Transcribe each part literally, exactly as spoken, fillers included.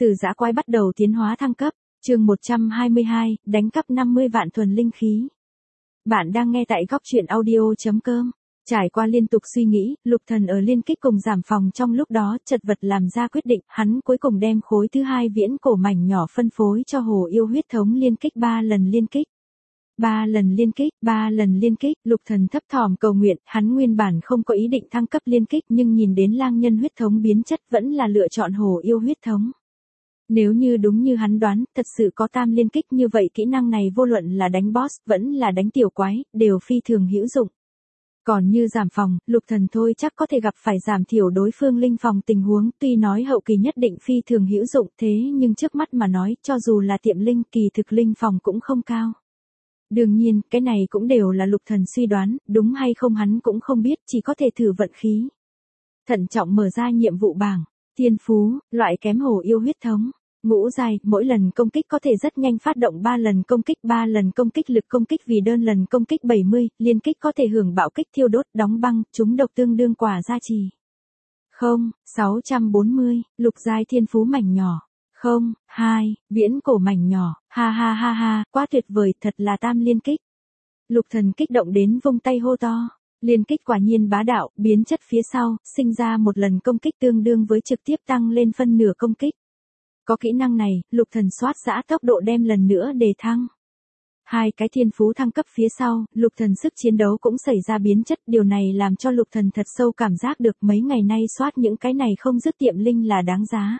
Từ dã quái bắt đầu tiến hóa thăng cấp, chương một trăm hai mươi hai, đánh cắp năm mươi vạn thuần linh khí. Bạn đang nghe tại góc truyện audio.com. Trải qua liên tục suy nghĩ, Lục Thần ở liên kích cùng giảm phòng trong lúc đó chật vật làm ra quyết định, hắn cuối cùng đem khối thứ hai viễn cổ mảnh nhỏ phân phối cho Hồ Yêu huyết thống liên kích ba lần liên kích. Ba lần liên kích, ba lần liên kích, Lục Thần thấp thỏm cầu nguyện, hắn nguyên bản không có ý định thăng cấp liên kích nhưng nhìn đến lang nhân huyết thống biến chất vẫn là lựa chọn Hồ Yêu huyết thống. Nếu như đúng như hắn đoán, thật sự có tam liên kích như vậy kỹ năng này vô luận là đánh boss, vẫn là đánh tiểu quái, đều phi thường hữu dụng. Còn như giảm phòng, Lục Thần thôi chắc có thể gặp phải giảm thiểu đối phương linh phòng tình huống, tuy nói hậu kỳ nhất định phi thường hữu dụng thế nhưng trước mắt mà nói, cho dù là tiệm linh kỳ thực linh phòng cũng không cao. Đương nhiên, cái này cũng đều là Lục Thần suy đoán, đúng hay không hắn cũng không biết, chỉ có thể thử vận khí. Thận trọng mở ra nhiệm vụ bảng, thiên phú, loại kém Hồ Yêu huyết thống. Ngũ giai, mỗi lần công kích có thể rất nhanh phát động ba lần công kích, ba lần công kích lực công kích vì đơn lần công kích bảy mươi, liên kích có thể hưởng bạo kích thiêu đốt, đóng băng, trúng độc tương đương quả gia trì. không, sáu trăm bốn mươi, lục giai thiên phú mảnh nhỏ. không, hai, viễn cổ mảnh nhỏ, ha ha ha ha, quá tuyệt vời, thật là tam liên kích. Lục Thần kích động đến vung tay hô to. Liên kích quả nhiên bá đạo, biến chất phía sau, sinh ra một lần công kích tương đương với trực tiếp tăng lên phân nửa công kích. Có kỹ năng này, Lục Thần soát giã tốc độ đem lần nữa đề thăng. Hai cái thiên phú thăng cấp phía sau, Lục Thần sức chiến đấu cũng xảy ra biến chất, điều này làm cho Lục Thần thật sâu cảm giác được mấy ngày nay soát những cái này không dứt tiệm linh là đáng giá.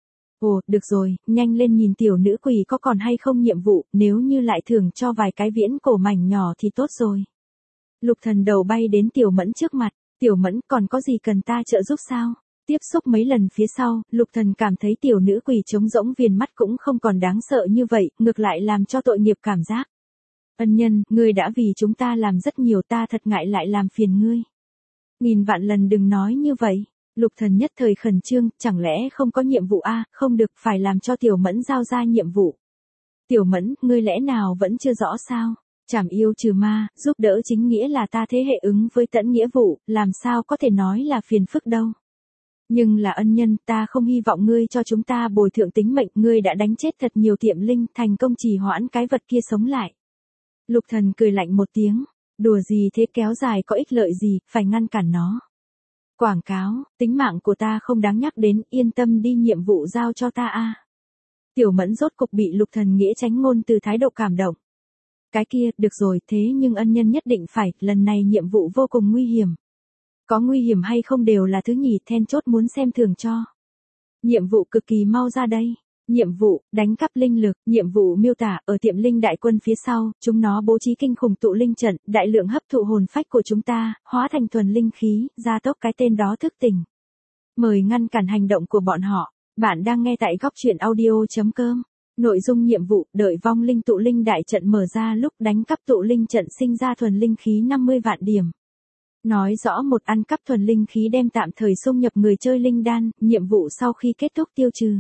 Ồ, được rồi, nhanh lên nhìn tiểu nữ quỷ có còn hay không nhiệm vụ, nếu như lại thưởng cho vài cái viễn cổ mảnh nhỏ thì tốt rồi. Lục Thần đầu bay đến Tiểu Mẫn trước mặt, Tiểu Mẫn còn có gì cần ta trợ giúp sao? Tiếp xúc mấy lần phía sau, Lục Thần cảm thấy tiểu nữ quỷ trống rỗng viền mắt cũng không còn đáng sợ như vậy, ngược lại làm cho tội nghiệp cảm giác. Ân nhân, ngươi đã vì chúng ta làm rất nhiều, ta thật ngại lại làm phiền ngươi. Nghìn vạn lần đừng nói như vậy. Lục Thần nhất thời khẩn trương, chẳng lẽ không có nhiệm vụ a? À, không được, phải làm cho Tiểu Mẫn giao ra nhiệm vụ. Tiểu Mẫn, ngươi lẽ nào vẫn chưa rõ sao? Trảm yêu trừ ma, giúp đỡ chính nghĩa là ta thế hệ ứng với tẫn nghĩa vụ, làm sao có thể nói là phiền phức đâu. Nhưng là ân nhân, ta không hy vọng ngươi cho chúng ta bồi thượng tính mệnh, ngươi đã đánh chết thật nhiều tiệm linh, thành công trì hoãn cái vật kia sống lại. Lục Thần cười lạnh một tiếng, đùa gì thế, kéo dài có ích lợi gì, phải ngăn cản nó. Quảng cáo, tính mạng của ta không đáng nhắc đến, yên tâm đi, nhiệm vụ giao cho ta a. Tiểu Mẫn rốt cục bị Lục Thần nghĩa tránh ngôn từ thái độ cảm động. Cái kia, được rồi, thế nhưng ân nhân nhất định phải, lần này nhiệm vụ vô cùng nguy hiểm. Có nguy hiểm hay không đều là thứ nhì, then chốt muốn xem thường cho. Nhiệm vụ cực kỳ mau ra đây. Nhiệm vụ, đánh cắp linh lực, nhiệm vụ miêu tả, ở tiệm linh đại quân phía sau, chúng nó bố trí kinh khủng tụ linh trận, đại lượng hấp thụ hồn phách của chúng ta, hóa thành thuần linh khí, gia tốc cái tên đó thức tỉnh. Mời ngăn cản hành động của bọn họ. Bạn đang nghe tại góc truyện audio.com. Nội dung nhiệm vụ, đợi vong linh tụ linh đại trận mở ra lúc đánh cắp tụ linh trận sinh ra thuần linh khí năm mươi vạn điểm. Nói rõ một ăn cắp thuần linh khí đem tạm thời xung nhập người chơi linh đan, nhiệm vụ sau khi kết thúc tiêu trừ.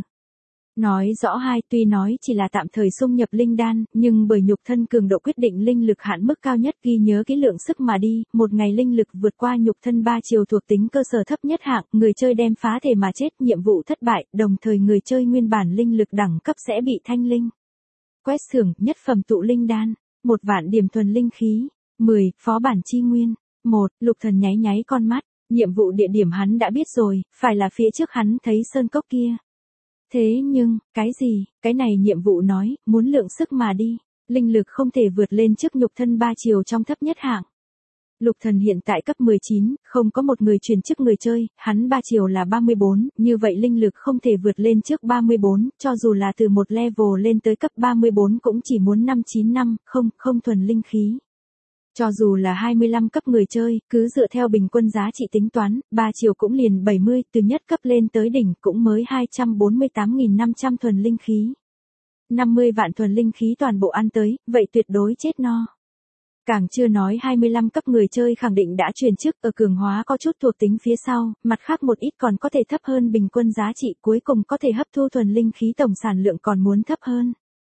Nói rõ hai, tuy nói chỉ là tạm thời xung nhập linh đan, nhưng bởi nhục thân cường độ quyết định linh lực hạn mức cao nhất, ghi nhớ kỹ lượng sức mà đi, một ngày linh lực vượt qua nhục thân ba chiều thuộc tính cơ sở thấp nhất hạng, người chơi đem phá thể mà chết, nhiệm vụ thất bại, đồng thời người chơi nguyên bản linh lực đẳng cấp sẽ bị thanh linh. Quét xưởng, nhất phẩm tụ linh đan, một vạn điểm thuần linh khí. mười, phó bản chi nguyên. một, Lục Thần nháy nháy con mắt, nhiệm vụ địa điểm hắn đã biết rồi, phải là phía trước hắn thấy sơn cốc kia. Thế nhưng, cái gì, cái này nhiệm vụ nói, muốn lượng sức mà đi, linh lực không thể vượt lên trước nhục thân ba chiều trong thấp nhất hạng. Lục Thần hiện tại cấp mười chín, không có một người truyền chức người chơi, hắn ba chiều là ba mươi bốn, như vậy linh lực không thể vượt lên trước ba mươi bốn, cho dù là từ một level lên tới cấp ba mươi bốn cũng chỉ muốn năm chín năm, không, không thuần linh khí. Cho dù là hai mươi lăm cấp người chơi, cứ dựa theo bình quân giá trị tính toán, ba chiều cũng liền bảy mươi, từ nhất cấp lên tới đỉnh cũng mới hai trăm bốn mươi tám nghìn năm trăm thuần linh khí. năm mươi vạn thuần linh khí toàn bộ ăn tới, vậy tuyệt đối chết no. Càng chưa nói hai mươi lăm cấp người chơi khẳng định đã chuyển chức, ở cường hóa có chút thuộc tính phía sau, mặt khác một ít còn có thể thấp hơn bình quân giá trị, cuối cùng có thể hấp thu thuần linh khí tổng sản lượng còn muốn thấp hơn.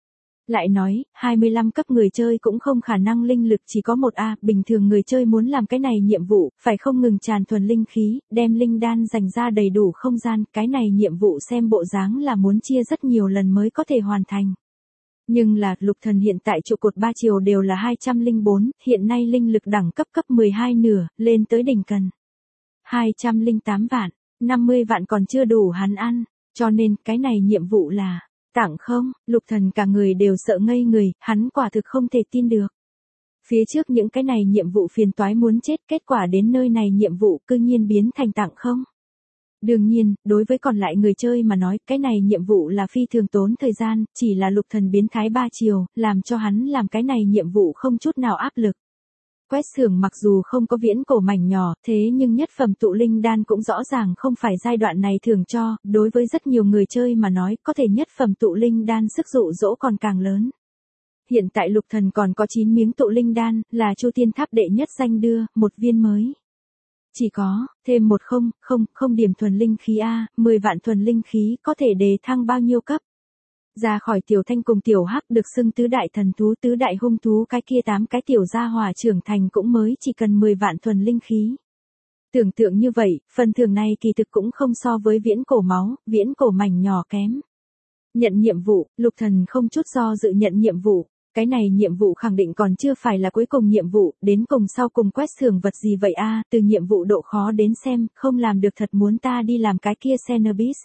Lại nói, hai mươi lăm cấp người chơi cũng không khả năng linh lực chỉ có một A, bình thường người chơi muốn làm cái này nhiệm vụ, phải không ngừng tràn thuần linh khí, đem linh đan dành ra đầy đủ không gian, cái này nhiệm vụ xem bộ dáng là muốn chia rất nhiều lần mới có thể hoàn thành. Nhưng là, Lục Thần hiện tại trụ cột ba chiều đều là hai trăm lẻ bốn, hiện nay linh lực đẳng cấp cấp mười hai nửa, lên tới đỉnh cần hai trăm lẻ tám vạn, năm mươi vạn còn chưa đủ hắn ăn, cho nên cái này nhiệm vụ là tặng không? Lục Thần cả người đều sợ ngây người, hắn quả thực không thể tin được. Phía trước những cái này nhiệm vụ phiền toái muốn chết, kết quả đến nơi này nhiệm vụ cư nhiên biến thành tặng không. Đương nhiên, đối với còn lại người chơi mà nói, cái này nhiệm vụ là phi thường tốn thời gian, chỉ là Lục Thần biến thái ba chiều, làm cho hắn làm cái này nhiệm vụ không chút nào áp lực. Quét xưởng mặc dù không có viễn cổ mảnh nhỏ, thế nhưng nhất phẩm tụ linh đan cũng rõ ràng không phải giai đoạn này thường cho, đối với rất nhiều người chơi mà nói, có thể nhất phẩm tụ linh đan sức dụ dỗ còn càng lớn. Hiện tại Lục Thần còn có chín miếng tụ linh đan, là Chu Tiên Tháp đệ nhất danh đưa, một viên mới. Chỉ có, thêm một không, không, không điểm thuần linh khí A, mười vạn thuần linh khí có thể đề thăng bao nhiêu cấp. Ra khỏi Tiểu Thanh cùng Tiểu Hắc được xưng tứ đại thần thú tứ đại hung thú, cái kia tám cái tiểu gia hỏa trưởng thành cũng mới chỉ cần mười vạn thuần linh khí. Tưởng tượng như vậy, phần thưởng này kỳ thực cũng không so với viễn cổ máu, viễn cổ mảnh nhỏ kém. Nhận nhiệm vụ, Lục Thần không chút do dự nhận nhiệm vụ. Cái này nhiệm vụ khẳng định còn chưa phải là cuối cùng nhiệm vụ, đến cùng sau cùng quét xưởng vật gì vậy a? Từ nhiệm vụ độ khó đến xem, không làm được thật muốn ta đi làm cái kia Cenobis.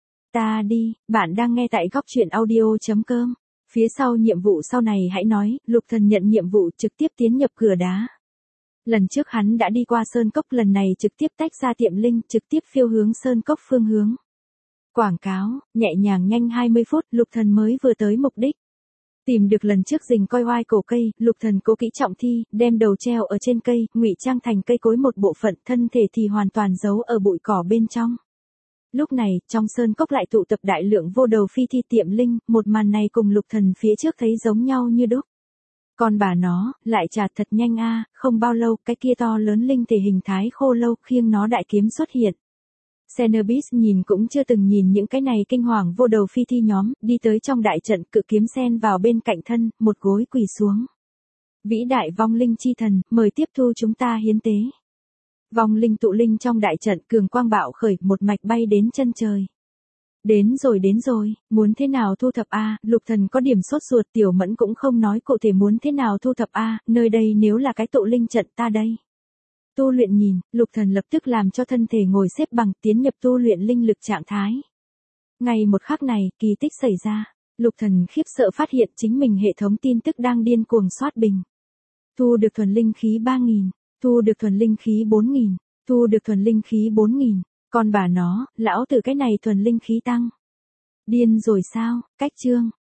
Ta đi, bạn đang nghe tại góc truyện audio.com. Phía sau nhiệm vụ sau này hãy nói, Lục Thần nhận nhiệm vụ trực tiếp tiến nhập cửa đá. Lần trước hắn đã đi qua Sơn Cốc, lần này trực tiếp tách ra tiệm linh, trực tiếp phiêu hướng Sơn Cốc phương hướng. Quảng cáo, nhẹ nhàng nhanh hai mươi phút, Lục Thần mới vừa tới mục đích. Tìm được lần trước rình coi oai cổ cây, Lục Thần cố kỹ trọng thi, đem đầu treo ở trên cây, ngụy trang thành cây cối một bộ phận, thân thể thì hoàn toàn giấu ở bụi cỏ bên trong. Lúc này, trong Sơn Cốc lại tụ tập đại lượng vô đầu phi thi tiệm linh, một màn này cùng Lục Thần phía trước thấy giống nhau như đúc. Còn bà nó, lại chạt thật nhanh a, không bao lâu, cái kia to lớn linh thể hình thái khô lâu khiêng nó đại kiếm xuất hiện. Cenobis nhìn cũng chưa từng nhìn những cái này kinh hoàng vô đầu phi thi nhóm, đi tới trong đại trận, cự kiếm sen vào bên cạnh thân, một gối quỳ xuống. Vĩ đại vong linh chi thần, mời tiếp thu chúng ta hiến tế. Vong linh tụ linh trong đại trận, cường quang bạo khởi, một mạch bay đến chân trời. Đến rồi đến rồi, muốn thế nào thu thập a? Lục Thần có điểm sốt ruột, Tiểu Mẫn cũng không nói cụ thể muốn thế nào thu thập a, nơi đây nếu là cái tụ linh trận ta đây. Tu luyện nhìn, Lục Thần lập tức làm cho thân thể ngồi xếp bằng, tiến nhập tu luyện linh lực trạng thái. Ngay một khắc này, kỳ tích xảy ra. Lục Thần khiếp sợ phát hiện chính mình hệ thống tin tức đang điên cuồng soát bình. Thu được thuần linh khí ba nghìn, thu được thuần linh khí bốn nghìn, thu được thuần linh khí bốn nghìn, con bà nó, lão tử cái này thuần linh khí tăng. Điên rồi sao? Cách chương.